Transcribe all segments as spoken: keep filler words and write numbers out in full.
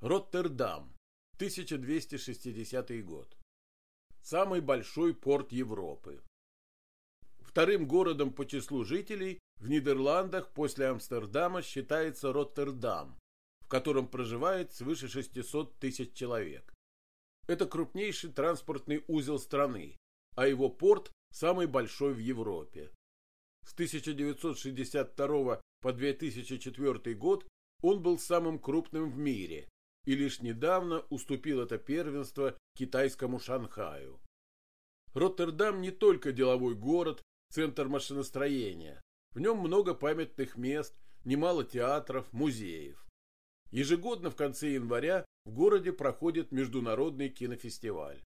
Роттердам, тысяча двести шестидесятый год. Самый большой порт Европы. Вторым городом по числу жителей в Нидерландах после Амстердама считается Роттердам, в котором проживает свыше шестисот тысяч человек. Это крупнейший транспортный узел страны, а его порт самый большой в Европе. С тысяча девятьсот шестьдесят второго по две тысячи четвёртый год он был самым крупным в мире и лишь недавно уступил это первенство китайскому Шанхаю. Роттердам не только деловой город, центр машиностроения. В нем много памятных мест, немало театров, музеев. Ежегодно в конце января в городе проходит международный кинофестиваль.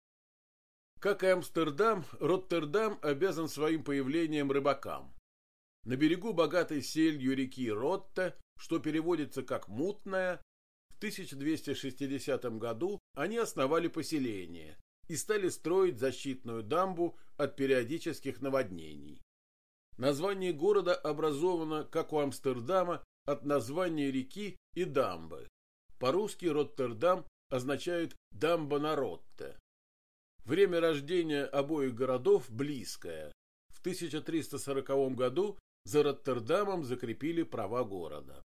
Как и Амстердам, Роттердам обязан своим появлением рыбакам. На берегу богатой селью реки Ротте, что переводится как «мутная», в тысяча двести шестидесятом году они основали поселение и стали строить защитную дамбу от периодических наводнений. Название города образовано, как у Амстердама, от названия реки и дамбы. По-русски Роттердам означает «дамба на Ротте». Время рождения обоих городов близкое. В тысяча триста сороковом году за Роттердамом закрепили права города.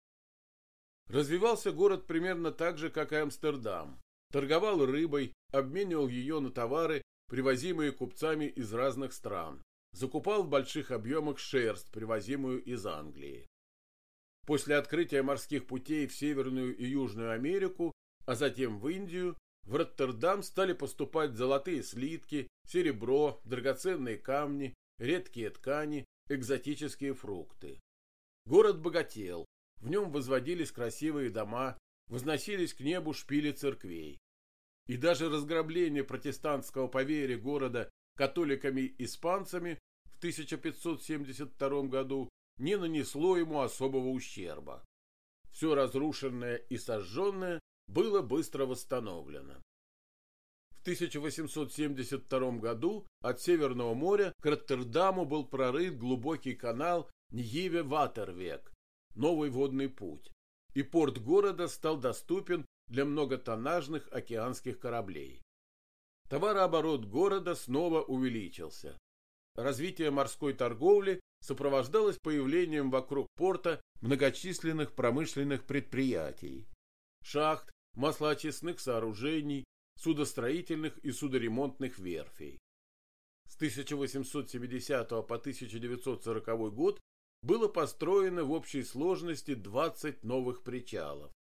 Развивался город примерно так же, как и Амстердам. Торговал рыбой, обменивал ее на товары, привозимые купцами из разных стран. Закупал в больших объемах шерсть, привозимую из Англии. После открытия морских путей в Северную и Южную Америку, а затем в Индию, в Роттердам стали поступать золотые слитки, серебро, драгоценные камни, редкие ткани, экзотические фрукты. Город богател, в нем возводились красивые дома, возносились к небу шпили церквей. И даже разграбление протестантского поверья города католиками-испанцами в тысяча пятьсот семьдесят втором году не нанесло ему особого ущерба. Все разрушенное и сожженное было быстро восстановлено. В тысяча восемьсот семьдесят втором году от Северного моря к Роттердаму был прорыт глубокий канал Ньеве-Ватервек, новый водный путь, и порт города стал доступен для многотоннажных океанских кораблей. Товарооборот города снова увеличился. Развитие морской торговли сопровождалось появлением вокруг порта многочисленных промышленных предприятий, шахт, маслоочистных сооружений, судостроительных и судоремонтных верфей. С тысяча восемьсот семидесятого по тысяча девятьсот сороковой год было построено в общей сложности двадцать новых причалов.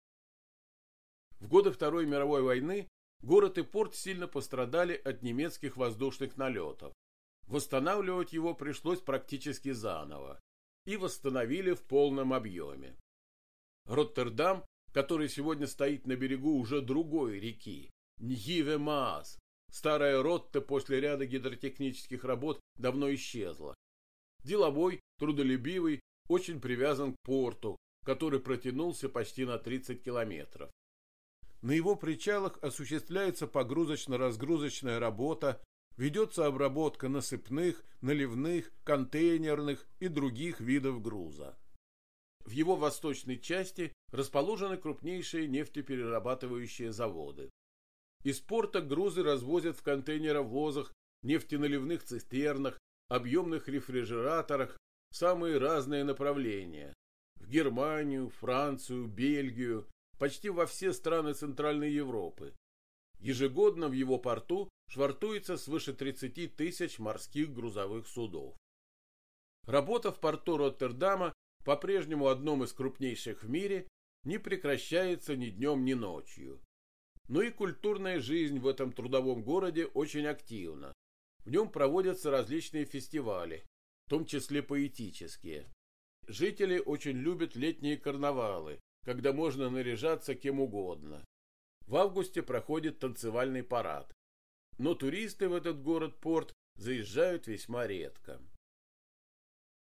В годы Второй мировой войны город и порт сильно пострадали от немецких воздушных налетов. Восстанавливать его пришлось практически заново. И восстановили в полном объеме. Роттердам, который сегодня стоит на берегу уже другой реки, Ньеве-Маас, старая Ротте после ряда гидротехнических работ давно исчезла. Деловой, трудолюбивый, очень привязан к порту, который протянулся почти на тридцать километров. На его причалах осуществляется погрузочно-разгрузочная работа, ведется обработка насыпных, наливных, контейнерных и других видов груза. В его восточной части расположены крупнейшие нефтеперерабатывающие заводы. Из порта грузы развозят в контейнеровозах, нефтеналивных цистернах, объемных рефрижераторах в самые разные направления. В Германию, Францию, Бельгию, почти во все страны Центральной Европы. Ежегодно в его порту швартуется свыше тридцати тысяч морских грузовых судов. Работа в порту Роттердама, по-прежнему одном из крупнейших в мире, не прекращается ни днем, ни ночью. Но и культурная жизнь в этом трудовом городе очень активна. В нем проводятся различные фестивали, в том числе поэтические. Жители очень любят летние карнавалы, когда можно наряжаться кем угодно. В августе проходит танцевальный парад. Но туристы в этот город-порт заезжают весьма редко.